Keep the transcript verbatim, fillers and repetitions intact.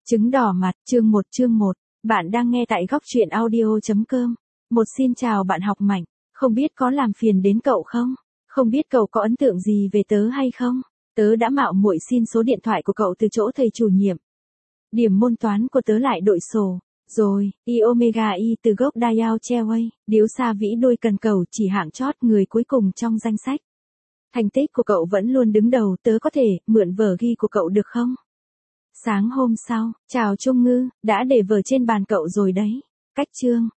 Trứng đỏ mặt, chương một chương một. Bạn đang nghe tại góc truyện audio chấm com. Một xin chào bạn học Mạnh. Không biết có làm phiền đến cậu không? Không biết cậu có ấn tượng gì về tớ hay không? Tớ đã mạo muội xin số điện thoại của cậu từ chỗ thầy chủ nhiệm. Điểm môn toán của tớ lại đội sổ. Rồi, y omega y từ gốc Dayao Cheway, điếu xa vĩ đôi cần cầu chỉ hạng chót người cuối cùng trong danh sách. Thành tích của cậu vẫn luôn đứng đầu, tớ có thể mượn vở ghi của cậu được không? Sáng hôm sau, chào Trung Ngư, đã để vở trên bàn cậu rồi đấy. Cách chương,